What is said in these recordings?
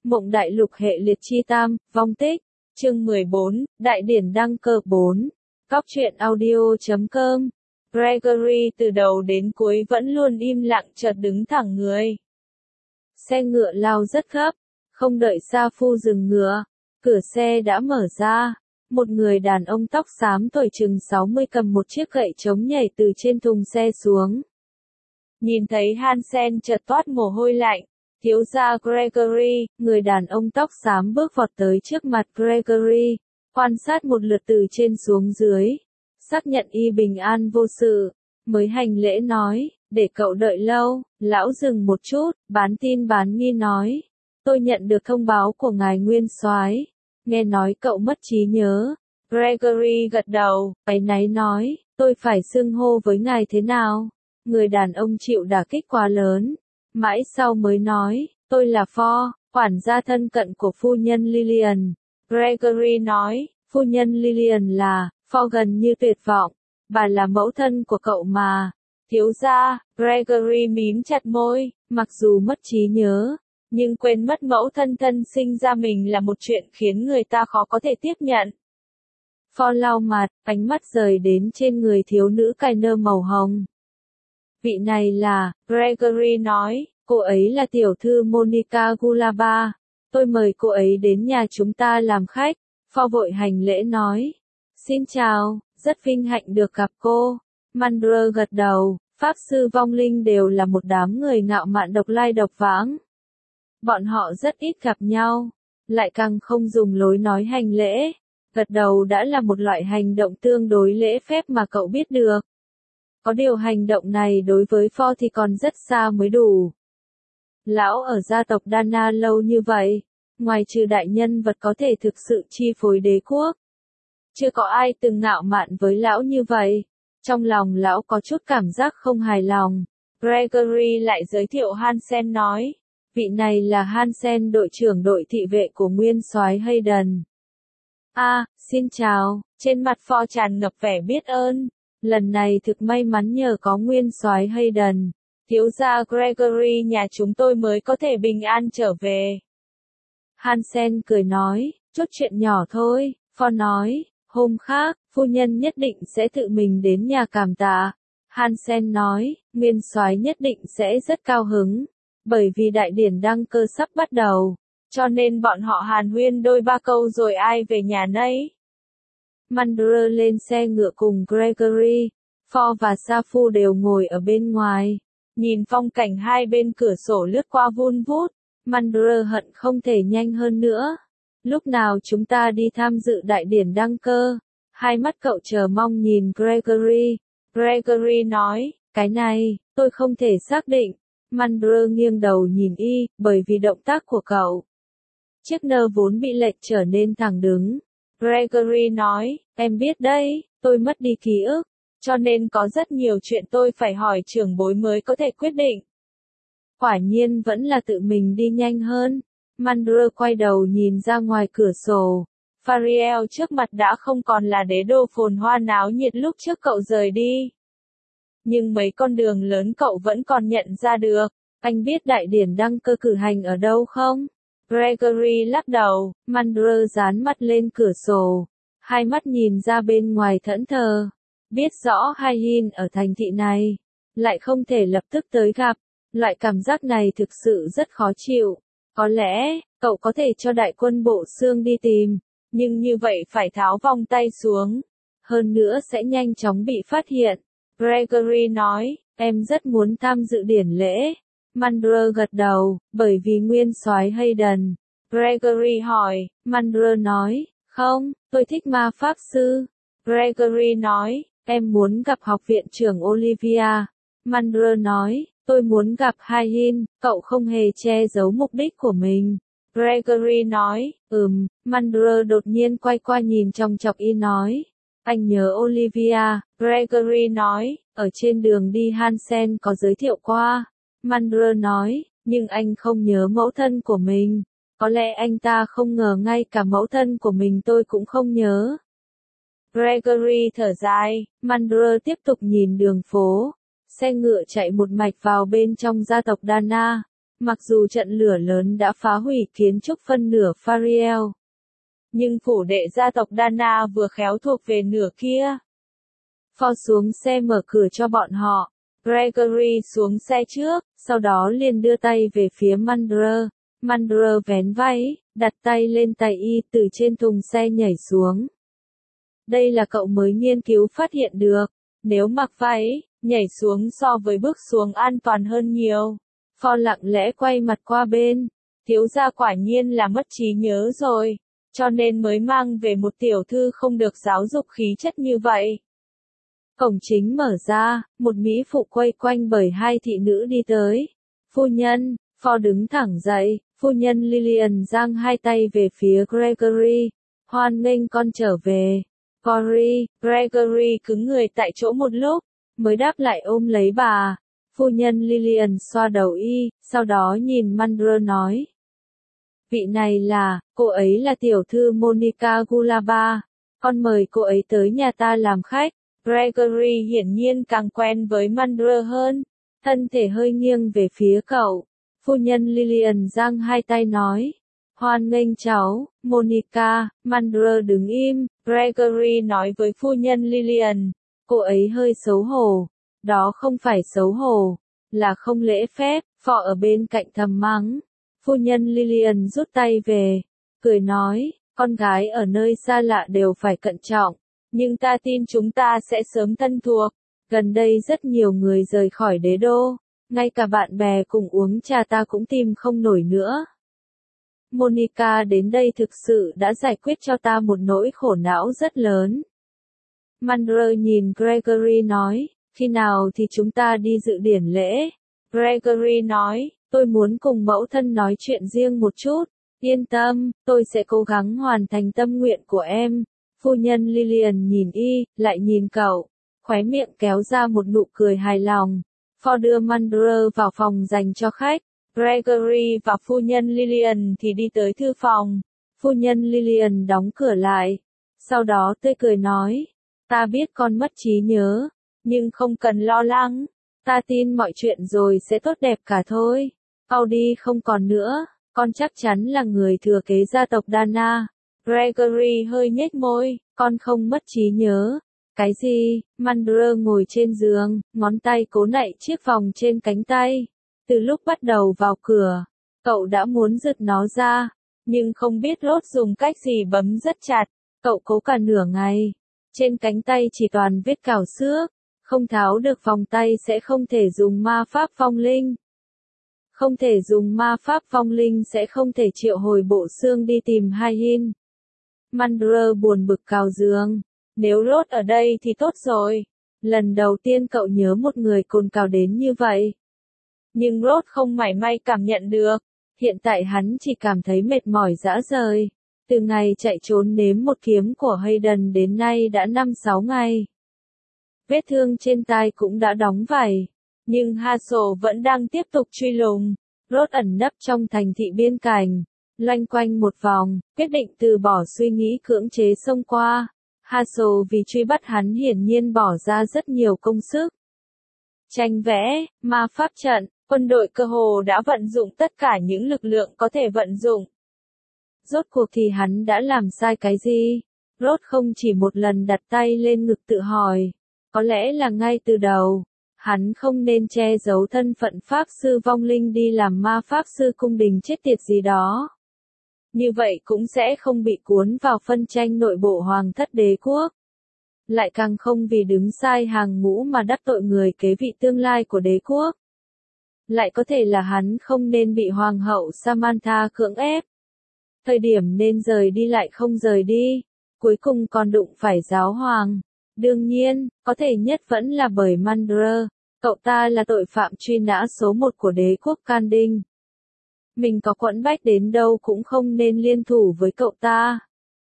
Mộng Đại Lục hệ liệt chi tam, vong tích. Chương 14, Đại điển đăng cơ 4. Cóc truyện audio.com. Gregory từ đầu đến cuối vẫn luôn im lặng, chợt đứng thẳng người. Xe ngựa lao rất gấp, không đợi Sa Phu dừng ngựa, cửa xe đã mở ra. Một người đàn ông tóc xám tuổi chừng 60 cầm một chiếc gậy chống nhảy từ trên thùng xe xuống. Nhìn thấy Hansen chợt toát mồ hôi lạnh. Thiếu gia Gregory, người đàn ông tóc xám bước vọt tới trước mặt Gregory, quan sát một lượt từ trên xuống dưới, xác nhận y bình an vô sự, mới hành lễ nói, để cậu đợi lâu. Lão dừng một chút, bán tin bán nghi nói, tôi nhận được thông báo của ngài nguyên soái, nghe nói cậu mất trí nhớ. Gregory gật đầu, áy náy nói, tôi phải xưng hô với ngài thế nào? Người đàn ông chịu đả kích quá lớn. Mãi sau mới nói, tôi là Ford, quản gia thân cận của phu nhân Lillian. Gregory nói, phu nhân Lillian là, Ford gần như tuyệt vọng, bà là mẫu thân của cậu mà. Thiếu gia, Gregory mím chặt môi, mặc dù mất trí nhớ, nhưng quên mất mẫu thân thân sinh ra mình là một chuyện khiến người ta khó có thể tiếp nhận. Ford lau mặt, ánh mắt rời đến trên người thiếu nữ cài nơ màu hồng. Vị này là, Gregory nói, cô ấy là tiểu thư Monica Gulaba. Tôi mời cô ấy đến nhà chúng ta làm khách. Ford vội hành lễ nói. Xin chào, rất vinh hạnh được gặp cô. Mandler gật đầu, Pháp sư vong linh đều là một đám người ngạo mạn độc lai độc vãng. Bọn họ rất ít gặp nhau, lại càng không dùng lối nói hành lễ. Gật đầu đã là một loại hành động tương đối lễ phép mà cậu biết được. Có điều hành động này đối với Ford thì còn rất xa mới đủ. Lão ở gia tộc Dana lâu như vậy, ngoài trừ đại nhân vật có thể thực sự chi phối đế quốc, chưa có ai từng ngạo mạn với lão như vậy. Trong lòng lão có chút cảm giác không hài lòng. Gregory lại giới thiệu Hansen nói, vị này là Hansen, đội trưởng đội thị vệ của nguyên soái Hayden. Xin chào. Trên mặt Ford tràn ngập vẻ biết ơn. Lần này thực may mắn nhờ có nguyên soái Hayden, thiếu gia Gregory nhà chúng tôi mới có thể bình an trở về. Hansen cười nói, chút chuyện nhỏ thôi. Ford nói, hôm khác, phu nhân nhất định sẽ tự mình đến nhà cảm tạ. Hansen nói, nguyên soái nhất định sẽ rất cao hứng, bởi vì đại điển đăng cơ sắp bắt đầu, cho nên bọn họ hàn huyên đôi ba câu rồi ai về nhà nấy. Mandler lên xe ngựa cùng Gregory, Ford và Sa Phu đều ngồi ở bên ngoài, nhìn phong cảnh hai bên cửa sổ lướt qua vun vút. Mandler hận không thể nhanh hơn nữa. Lúc nào chúng ta đi tham dự đại điển đăng cơ? Hai mắt cậu chờ mong nhìn Gregory. Gregory nói, cái này, tôi không thể xác định. Mandler nghiêng đầu nhìn y, bởi vì động tác của cậu. Chiếc nơ vốn bị lệch trở nên thẳng đứng. Gregory nói, em biết đấy, tôi mất đi ký ức, cho nên có rất nhiều chuyện tôi phải hỏi trưởng bối mới có thể quyết định. Quả nhiên vẫn là tự mình đi nhanh hơn. Mandler quay đầu nhìn ra ngoài cửa sổ. Fariel trước mặt đã không còn là đế đô phồn hoa náo nhiệt lúc trước cậu rời đi. Nhưng mấy con đường lớn cậu vẫn còn nhận ra được. Anh biết đại điển đăng cơ cử hành ở đâu không? Gregory lắc đầu. Mandler dán mặt lên cửa sổ, hai mắt nhìn ra bên ngoài thẫn thờ. Biết rõ Hayden ở thành thị này, lại không thể lập tức tới gặp. Loại cảm giác này thực sự rất khó chịu. Có lẽ, cậu có thể cho đại quân bộ xương đi tìm, nhưng như vậy phải tháo vòng tay xuống. Hơn nữa sẽ nhanh chóng bị phát hiện. Gregory nói, em rất muốn tham dự điển lễ. Mandler gật đầu, bởi vì nguyên soái Hayden. Gregory hỏi, Mandler nói, không, tôi thích ma pháp sư. Gregory nói, em muốn gặp học viện trưởng Olivia. Mandler nói, tôi muốn gặp Hayden. Cậu không hề che giấu mục đích của mình. Gregory nói, Mandler đột nhiên quay qua nhìn chòng chọc y nói, anh nhớ Olivia. Gregory nói, ở trên đường đi Hansen có giới thiệu qua. Mandler nói, nhưng anh không nhớ mẫu thân của mình. Có lẽ anh ta không ngờ ngay cả mẫu thân của mình tôi cũng không nhớ. Gregory thở dài. Mandler tiếp tục nhìn đường phố. Xe ngựa chạy một mạch vào bên trong gia tộc Dana. Mặc dù trận lửa lớn đã phá hủy kiến trúc phân nửa Fariel, nhưng phủ đệ gia tộc Dana vừa khéo thuộc về nửa kia. Ford xuống xe mở cửa cho bọn họ. Gregory xuống xe trước, sau đó liền đưa tay về phía Mandler. Mandler vén váy, đặt tay lên tay y từ trên thùng xe nhảy xuống. Đây là cậu mới nghiên cứu phát hiện được. Nếu mặc váy, nhảy xuống so với bước xuống an toàn hơn nhiều. Ford lặng lẽ quay mặt qua bên. Thiếu gia quả nhiên là mất trí nhớ rồi, cho nên mới mang về một tiểu thư không được giáo dục khí chất như vậy. Cổng chính mở ra, một mỹ phụ quay quanh bởi hai thị nữ đi tới. Phu nhân, Ford đứng thẳng dậy, phu nhân Lillian giang hai tay về phía Gregory. Hoan nghênh con trở về. Cory, Gregory cứng người tại chỗ một lúc, mới đáp lại ôm lấy bà. Phu nhân Lillian xoa đầu y, sau đó nhìn Mandler nói. Vị này là, cô ấy là tiểu thư Monica Gulaba. Con mời cô ấy tới nhà ta làm khách. Gregory hiển nhiên càng quen với Mandler hơn, thân thể hơi nghiêng về phía cậu. Phu nhân Lillian giang hai tay nói. Hoan nghênh cháu, Monica. Mandler đứng im. Gregory nói với phu nhân Lillian. Cô ấy hơi xấu hổ. Đó không phải xấu hổ, là không lễ phép. Phò ở bên cạnh thầm mắng. Phu nhân Lillian rút tay về, cười nói, con gái ở nơi xa lạ đều phải cẩn trọng, nhưng ta tin chúng ta sẽ sớm thân thuộc. Gần đây rất nhiều người rời khỏi đế đô, ngay cả bạn bè cùng uống trà ta cũng tìm không nổi nữa. Monica đến đây thực sự đã giải quyết cho ta một nỗi khổ não rất lớn. Mandler nhìn Gregory nói, khi nào thì chúng ta đi dự điển lễ? Gregory nói, tôi muốn cùng mẫu thân nói chuyện riêng một chút. Yên tâm, tôi sẽ cố gắng hoàn thành tâm nguyện của em. Phu nhân Lillian nhìn y, lại nhìn cậu, khóe miệng kéo ra một nụ cười hài lòng. Ford đưa Mandler vào phòng dành cho khách. Gregory và phu nhân Lillian thì đi tới thư phòng. Phu nhân Lillian đóng cửa lại. Sau đó tươi cười nói, ta biết con mất trí nhớ, nhưng không cần lo lắng. Ta tin mọi chuyện rồi sẽ tốt đẹp cả thôi. Audi không còn nữa, con chắc chắn là người thừa kế gia tộc Dana. Gregory hơi nhếch môi, con không mất trí nhớ. Cái gì? Mandler ngồi trên giường, ngón tay cố nạy chiếc vòng trên cánh tay. Từ lúc bắt đầu vào cửa, cậu đã muốn giật nó ra, nhưng không biết rốt dùng cách gì bấm rất chặt. Cậu cố cả nửa ngày. Trên cánh tay chỉ toàn vết cào xước. Không tháo được vòng tay sẽ không thể dùng ma pháp phong linh. Không thể dùng ma pháp phong linh sẽ không thể triệu hồi bộ xương đi tìm Hai-hin. Mandler buồn bực cào giường. Nếu Rốt ở đây thì tốt rồi. Lần đầu tiên cậu nhớ một người cồn cào đến như vậy. Nhưng Rốt không mảy may cảm nhận được. Hiện tại hắn chỉ cảm thấy mệt mỏi rã rời. Từ ngày chạy trốn nếm một kiếm của Hayden đến nay đã 5-6 ngày. Vết thương trên tai cũng đã đóng vảy. Nhưng Hassel vẫn đang tiếp tục truy lùng. Rốt ẩn nấp trong thành thị biên cảnh, loanh quanh một vòng, quyết định từ bỏ suy nghĩ cưỡng chế xông qua. Hassel vì truy bắt hắn hiển nhiên bỏ ra rất nhiều công sức. Tranh vẽ, ma pháp trận, quân đội cơ hồ đã vận dụng tất cả những lực lượng có thể vận dụng. Rốt cuộc thì hắn đã làm sai cái gì? Rốt không chỉ một lần đặt tay lên ngực tự hỏi. Có lẽ là ngay từ đầu, hắn không nên che giấu thân phận pháp sư vong linh đi làm ma pháp sư cung đình chết tiệt gì đó. Như vậy cũng sẽ không bị cuốn vào phân tranh nội bộ hoàng thất đế quốc. Lại càng không vì đứng sai hàng ngũ mà đắc tội người kế vị tương lai của đế quốc. Lại có thể là hắn không nên bị hoàng hậu Samantha cưỡng ép. Thời điểm nên rời đi lại không rời đi, cuối cùng còn đụng phải giáo hoàng. Đương nhiên, có thể nhất vẫn là bởi Mandler, cậu ta là tội phạm truy nã số 1 của đế quốc Can Đinh. Mình có quẫn bách đến đâu cũng không nên liên thủ với cậu ta.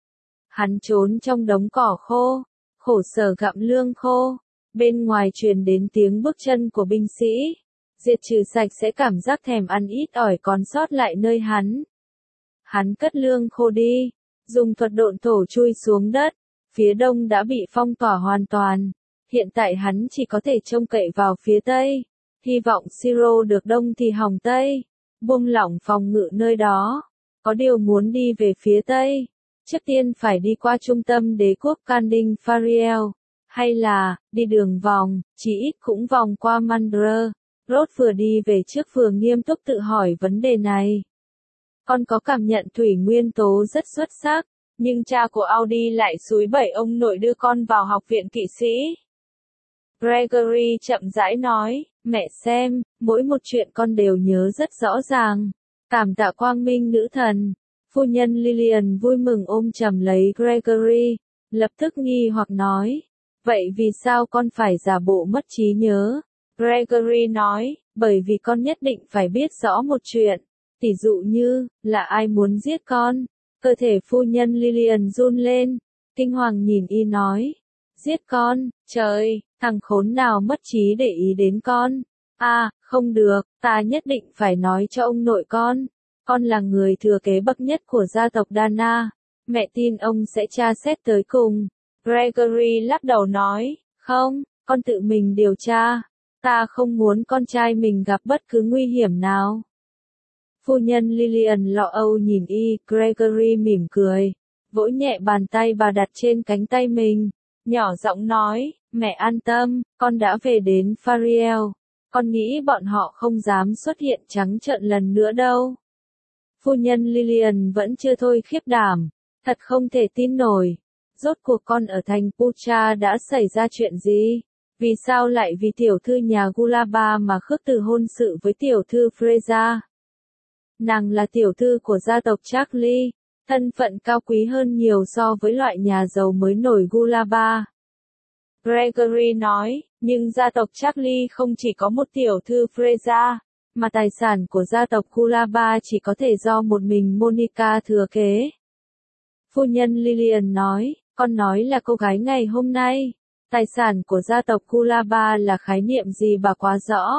Hắn trốn trong đống cỏ khô, khổ sở gặm lương khô, bên ngoài truyền đến tiếng bước chân của binh sĩ. Diệt trừ sạch sẽ cảm giác thèm ăn ít ỏi còn sót lại nơi hắn. Hắn cất lương khô đi, dùng thuật độn thổ chui xuống đất. Phía đông đã bị phong tỏa hoàn toàn. Hiện tại hắn chỉ có thể trông cậy vào phía tây. Hy vọng siro được đông thì hỏng tây. buông lỏng phòng ngự nơi đó. Có điều muốn đi về phía Tây, trước tiên phải đi qua trung tâm đế quốc Kanding Fariel, hay là, đi đường vòng, chỉ ít cũng vòng qua Mandra. Rốt vừa đi về trước vừa nghiêm túc tự hỏi vấn đề này. Con có cảm nhận thủy nguyên tố rất xuất sắc, nhưng cha của Audi lại xúi bẩy ông nội đưa con vào học viện kỵ sĩ. Gregory chậm rãi nói, mẹ xem, mỗi một chuyện con đều nhớ rất rõ ràng. Cảm tạ quang minh nữ thần. Phu nhân Lillian vui mừng ôm chầm lấy Gregory, lập tức nghi hoặc nói, vậy vì sao con phải giả bộ mất trí nhớ? Gregory nói, bởi vì con nhất định phải biết rõ một chuyện, tỷ dụ như, là ai muốn giết con. Cơ thể phu nhân Lillian run lên, kinh hoàng nhìn y nói, giết con, trời, thằng khốn nào mất trí để ý đến con. À, không được, ta nhất định phải nói cho ông nội con là người thừa kế bậc nhất của gia tộc Dana, mẹ tin ông sẽ tra xét tới cùng. Gregory lắc đầu nói, không, con tự mình điều tra, ta không muốn con trai mình gặp bất cứ nguy hiểm nào. Phu nhân Lillian lo âu nhìn y, Gregory mỉm cười, vỗ nhẹ bàn tay bà đặt trên cánh tay mình, nhỏ giọng nói, mẹ an tâm, con đã về đến Fariel, con nghĩ bọn họ không dám xuất hiện trắng trợn lần nữa đâu. Phu nhân Lillian vẫn chưa thôi khiếp đảm, thật không thể tin nổi, rốt cuộc con ở thành Pucha đã xảy ra chuyện gì? Vì sao lại vì tiểu thư nhà Gulaba mà khước từ hôn sự với tiểu thư Freza? Nàng là tiểu thư của gia tộc Charlie, thân phận cao quý hơn nhiều so với loại nhà giàu mới nổi Gulaba. Gregory nói, nhưng gia tộc Charlie không chỉ có một tiểu thư Freza, mà tài sản của gia tộc Gulaba chỉ có thể do một mình Monica thừa kế. Phu nhân Lillian nói, con nói là cô gái ngày hôm nay. Tài sản của gia tộc Gulaba là khái niệm gì bà quá rõ?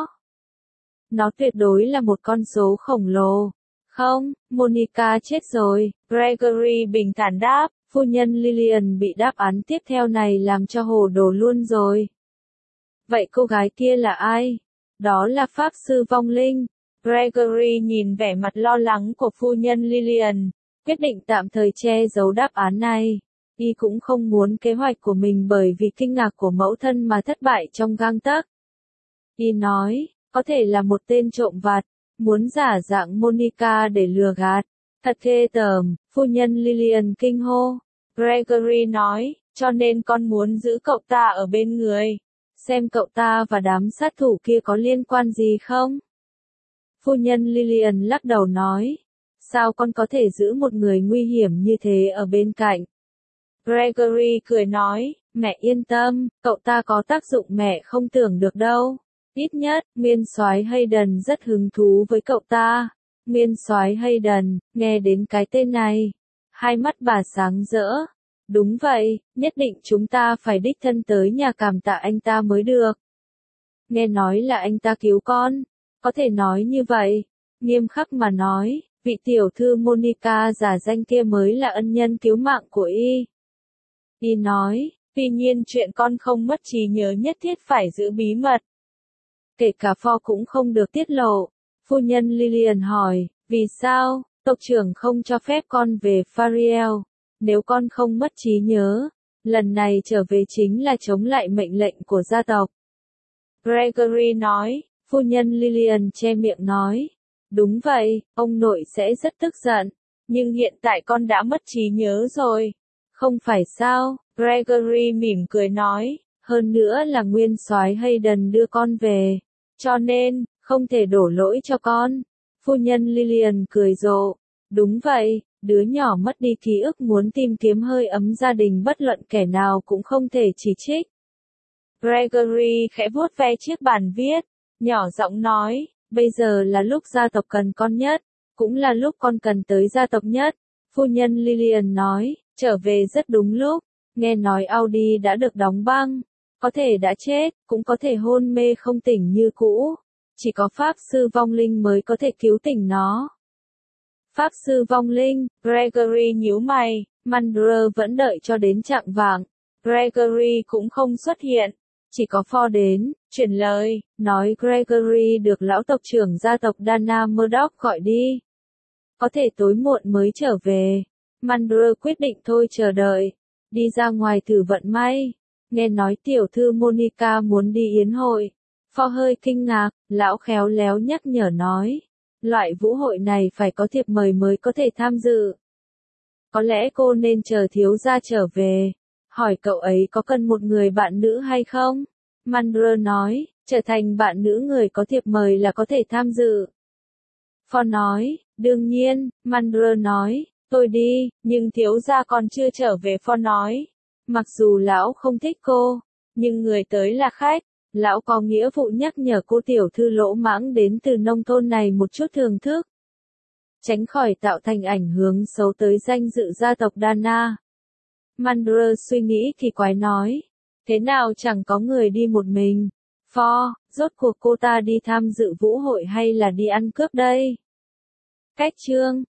Nó tuyệt đối là một con số khổng lồ. Không, Monica chết rồi, Gregory bình thản đáp, phu nhân Lillian bị đáp án tiếp theo này làm cho hồ đồ luôn rồi. Vậy cô gái kia là ai? Đó là Pháp sư vong linh. Gregory nhìn vẻ mặt lo lắng của phu nhân Lillian, quyết định tạm thời che giấu đáp án này. Y cũng không muốn kế hoạch của mình bởi vì kinh ngạc của mẫu thân mà thất bại trong gang tấc. Y nói, có thể là một tên trộm vặt, muốn giả dạng Monica để lừa gạt. Thật ghê tởm, phu nhân Lillian kinh hô. Gregory nói, cho nên con muốn giữ cậu ta ở bên người. Xem cậu ta và đám sát thủ kia có liên quan gì không? Phu nhân Lillian lắc đầu nói, sao con có thể giữ một người nguy hiểm như thế ở bên cạnh? Gregory cười nói, mẹ yên tâm, cậu ta có tác dụng mẹ không tưởng được đâu. Ít nhất, nguyên soái Hayden rất hứng thú với cậu ta. Nguyên soái Hayden, nghe đến cái tên này. Hai mắt bà sáng rỡ. Đúng vậy, nhất định chúng ta phải đích thân tới nhà cảm tạ anh ta mới được. Nghe nói là anh ta cứu con. Có thể nói như vậy. Nghiêm khắc mà nói, vị tiểu thư Monica giả danh kia mới là ân nhân cứu mạng của y. Y nói, tuy nhiên chuyện con không mất trí nhớ nhất thiết phải giữ bí mật. Kể cả pho cũng không được tiết lộ. Phu nhân Lillian hỏi, vì sao, tộc trưởng không cho phép con về Fariel? Nếu con không mất trí nhớ, lần này trở về chính là chống lại mệnh lệnh của gia tộc. Gregory nói, phu nhân Lillian che miệng nói, đúng vậy, ông nội sẽ rất tức giận, nhưng hiện tại con đã mất trí nhớ rồi. Không phải sao, Gregory mỉm cười nói, hơn nữa là nguyên soái Hayden đưa con về, cho nên, không thể đổ lỗi cho con. Phu nhân Lillian cười rộ, đúng vậy, đứa nhỏ mất đi ký ức muốn tìm kiếm hơi ấm gia đình bất luận kẻ nào cũng không thể chỉ trích. Gregory khẽ vuốt ve chiếc bàn viết, nhỏ giọng nói, bây giờ là lúc gia tộc cần con nhất, cũng là lúc con cần tới gia tộc nhất. Phu nhân Lillian nói, trở về rất đúng lúc, nghe nói Audi đã được đóng băng, có thể đã chết, cũng có thể hôn mê không tỉnh như cũ, chỉ có Pháp sư vong linh mới có thể cứu tỉnh nó. Pháp sư vong linh, Gregory nhíu mày, Mandra vẫn đợi cho đến chạng vạng, Gregory cũng không xuất hiện, Chỉ có Ford đến, chuyển lời, nói Gregory được lão tộc trưởng gia tộc Dana Murdoch gọi đi. Có thể tối muộn mới trở về. Mandra quyết định thôi chờ đợi. Đi ra ngoài thử vận may. Nghe nói tiểu thư Monica muốn đi yến hội. Ford hơi kinh ngạc, lão khéo léo nhắc nhở nói. Loại vũ hội này phải có thiệp mời mới có thể tham dự. Có lẽ cô nên chờ thiếu gia trở về. Hỏi cậu ấy có cần một người bạn nữ hay không? Mandra nói, trở thành bạn nữ người có thiệp mời là có thể tham dự. Ford nói, đương nhiên, Mandra nói, tôi đi, nhưng thiếu gia còn chưa trở về. Ford nói, mặc dù lão không thích cô, nhưng người tới là khách, lão có nghĩa vụ nhắc nhở cô tiểu thư lỗ mãng đến từ nông thôn này một chút thưởng thức. Tránh khỏi tạo thành ảnh hưởng xấu tới danh dự gia tộc Dana. Mandra suy nghĩ kỳ quái nói, thế nào chẳng có người đi một mình. Ford, rốt cuộc cô ta đi tham dự vũ hội hay là đi ăn cướp đây? Cách chương